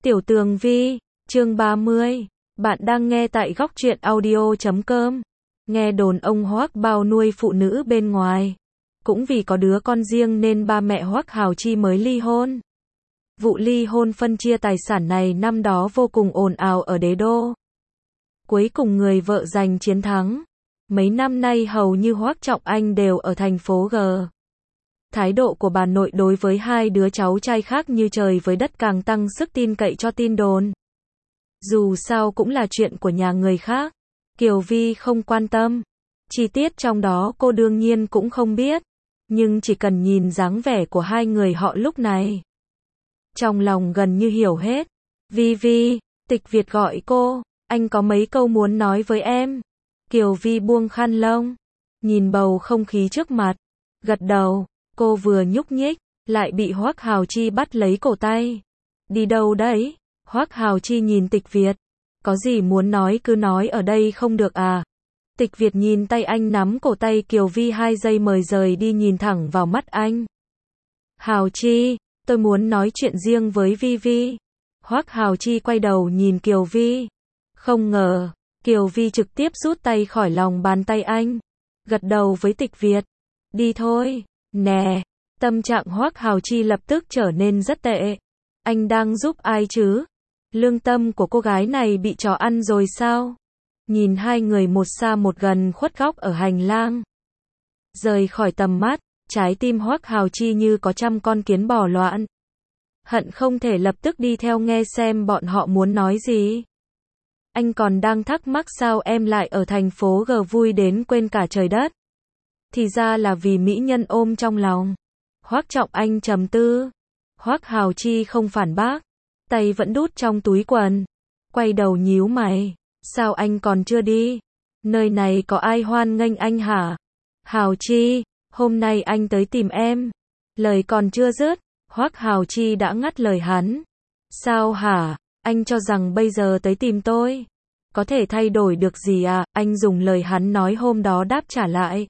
Tiểu Tường Vi, chương 30. Bạn đang nghe tại góc truyện audio.com. Nghe đồn ông Hoắc bao nuôi phụ nữ bên ngoài. Cũng vì có đứa con riêng nên ba mẹ Hoắc Hào Chi mới ly hôn. Vụ ly hôn phân chia tài sản này năm đó vô cùng ồn ào ở đế đô. Cuối cùng người vợ giành chiến thắng. Mấy năm nay hầu như Hoắc Trọng Anh đều ở thành phố G. Thái độ của bà nội đối với hai đứa cháu trai khác như trời với đất, càng tăng sức tin cậy cho tin đồn. Dù sao cũng là chuyện của nhà người khác, Kiều Vi không quan tâm. Chi tiết trong đó cô đương nhiên cũng không biết, nhưng chỉ cần nhìn dáng vẻ của hai người họ lúc này, trong lòng gần như hiểu hết. Vi, Tịch Việt gọi cô, anh có mấy câu muốn nói với em. Kiều Vi buông khăn lông, nhìn bầu không khí trước mặt, gật đầu. Cô vừa nhúc nhích, lại bị Hoắc Hào Chi bắt lấy cổ tay. Đi đâu đấy? Hoắc Hào Chi nhìn Tịch Việt. Có gì muốn nói cứ nói, ở đây không được à? Tịch Việt nhìn tay anh nắm cổ tay Kiều Vi 2 giây mời rời đi, nhìn thẳng vào mắt anh. Hào Chi, tôi muốn nói chuyện riêng với Vi. Hoắc Hào Chi quay đầu nhìn Kiều Vi. Không ngờ, Kiều Vi trực tiếp rút tay khỏi lòng bàn tay anh. Gật đầu với Tịch Việt. Đi thôi. Nè, tâm trạng Hoắc Hào Chi lập tức trở nên rất tệ. Anh đang giúp ai chứ? Lương tâm của cô gái này bị chó ăn rồi sao? Nhìn hai người một xa một gần khuất góc ở hành lang. Rời khỏi tầm mắt, trái tim Hoắc Hào Chi như có trăm con kiến bò loạn. Hận không thể lập tức đi theo nghe xem bọn họ muốn nói gì. Anh còn đang thắc mắc sao em lại ở thành phố G vui đến quên cả trời đất. Thì ra là vì mỹ nhân ôm trong lòng. Hoắc Trọng Anh trầm tư. Hoắc Hào Chi không phản bác, tay vẫn đút trong túi quần. Quay đầu nhíu mày, sao anh còn chưa đi? Nơi này có ai hoan nghênh anh hả? Hào Chi, hôm nay anh tới tìm em. Lời còn chưa dứt, Hoắc Hào Chi đã ngắt lời hắn. Sao hả? Anh cho rằng bây giờ tới tìm tôi có thể thay đổi được gì à? Anh dùng lời hắn nói hôm đó đáp trả lại.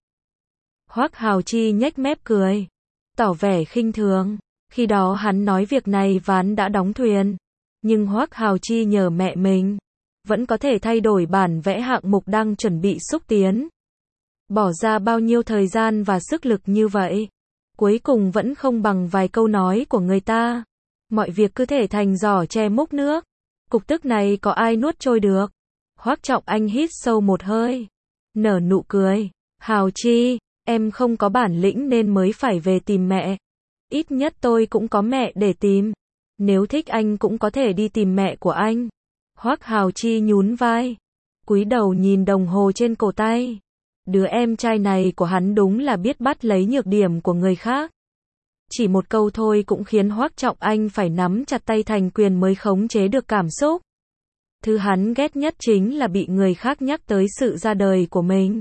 Hoắc Hào Chi nhếch mép cười, tỏ vẻ khinh thường. Khi đó hắn nói việc này ván đã đóng thuyền, nhưng Hoắc Hào Chi nhờ mẹ mình, vẫn có thể thay đổi bản vẽ hạng mục đang chuẩn bị xúc tiến. Bỏ ra bao nhiêu thời gian và sức lực như vậy, cuối cùng vẫn không bằng vài câu nói của người ta. Mọi việc cứ thể thành giỏ tre múc nước. Cục tức này có ai nuốt trôi được? Hoắc Trọng Anh hít sâu một hơi, nở nụ cười. Hào Chi, em không có bản lĩnh nên mới phải về tìm mẹ. Ít nhất tôi cũng có mẹ để tìm. Nếu thích anh cũng có thể đi tìm mẹ của anh. Hoắc Hào Chi nhún vai, cúi đầu nhìn đồng hồ trên cổ tay. Đứa em trai này của hắn đúng là biết bắt lấy nhược điểm của người khác. Chỉ một câu thôi cũng khiến Hoắc Trọng Anh phải nắm chặt tay thành quyền mới khống chế được cảm xúc. Thứ hắn ghét nhất chính là bị người khác nhắc tới sự ra đời của mình.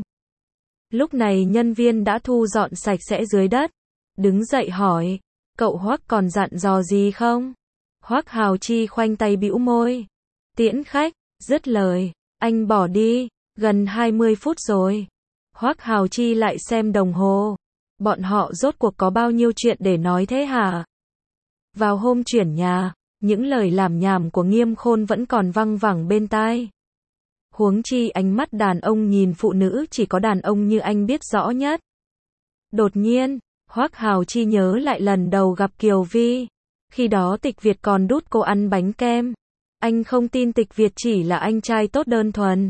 Lúc này nhân viên đã thu dọn sạch sẽ dưới đất. Đứng dậy hỏi, cậu Hoắc còn dặn dò gì không? Hoắc Hào Chi khoanh tay bĩu môi. Tiễn khách, dứt lời, anh bỏ đi. Gần 20 phút rồi. Hoắc Hào Chi lại xem đồng hồ. Bọn họ rốt cuộc có bao nhiêu chuyện để nói thế hả? Vào hôm chuyển nhà, những lời lảm nhảm của Nghiêm Khôn vẫn còn văng vẳng bên tai. Huống chi ánh mắt đàn ông nhìn phụ nữ chỉ có đàn ông như anh biết rõ nhất. Đột nhiên, Hoắc Hào Chi nhớ lại lần đầu gặp Kiều Vi. Khi đó Tịch Việt còn đút cô ăn bánh kem. Anh không tin Tịch Việt chỉ là anh trai tốt đơn thuần.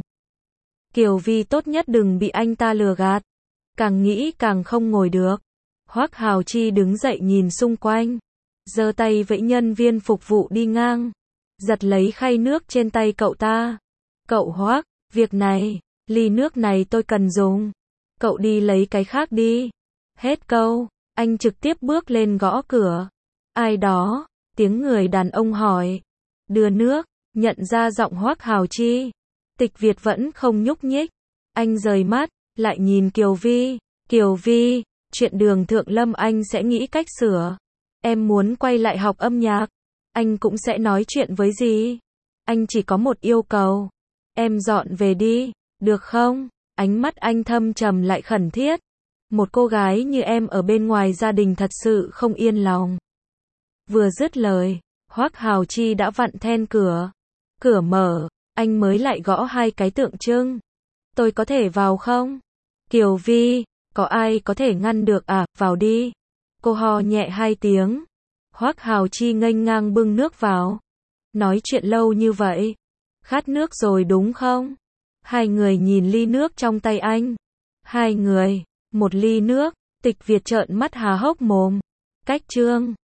Kiều Vi tốt nhất đừng bị anh ta lừa gạt. Càng nghĩ càng không ngồi được. Hoắc Hào Chi đứng dậy nhìn xung quanh, giơ tay vẫy nhân viên phục vụ đi ngang, giật lấy khay nước trên tay cậu ta. Cậu Hoắc, việc này, ly nước này tôi cần dùng. Cậu đi lấy cái khác đi. Hết câu, anh trực tiếp bước lên gõ cửa. Ai đó? Tiếng người đàn ông hỏi. Đưa nước. Nhận ra giọng Hoắc Hào Chi, Tịch Việt vẫn không nhúc nhích. Anh rời mắt, lại nhìn Kiều Vi. Kiều Vi, chuyện Đường Thượng Lâm anh sẽ nghĩ cách sửa. Em muốn quay lại học âm nhạc. Anh cũng sẽ nói chuyện với dì. Anh chỉ có một yêu cầu. Em dọn về đi, được không? Ánh mắt anh thâm trầm lại khẩn thiết. Một cô gái như em ở bên ngoài gia đình thật sự không yên lòng. Vừa dứt lời, Hoắc Hào Chi đã vặn then cửa. Cửa mở, anh mới lại gõ hai cái tượng trưng. Tôi có thể vào không? Kiều Vi, có ai có thể ngăn được à, vào đi. Cô ho nhẹ hai tiếng. Hoắc Hào Chi nghênh ngang bưng nước vào. Nói chuyện lâu như vậy. Khát nước rồi đúng không? Hai người nhìn ly nước trong tay anh. Hai người, một ly nước, Tịch Việt trợn mắt há hốc mồm. Cách Trương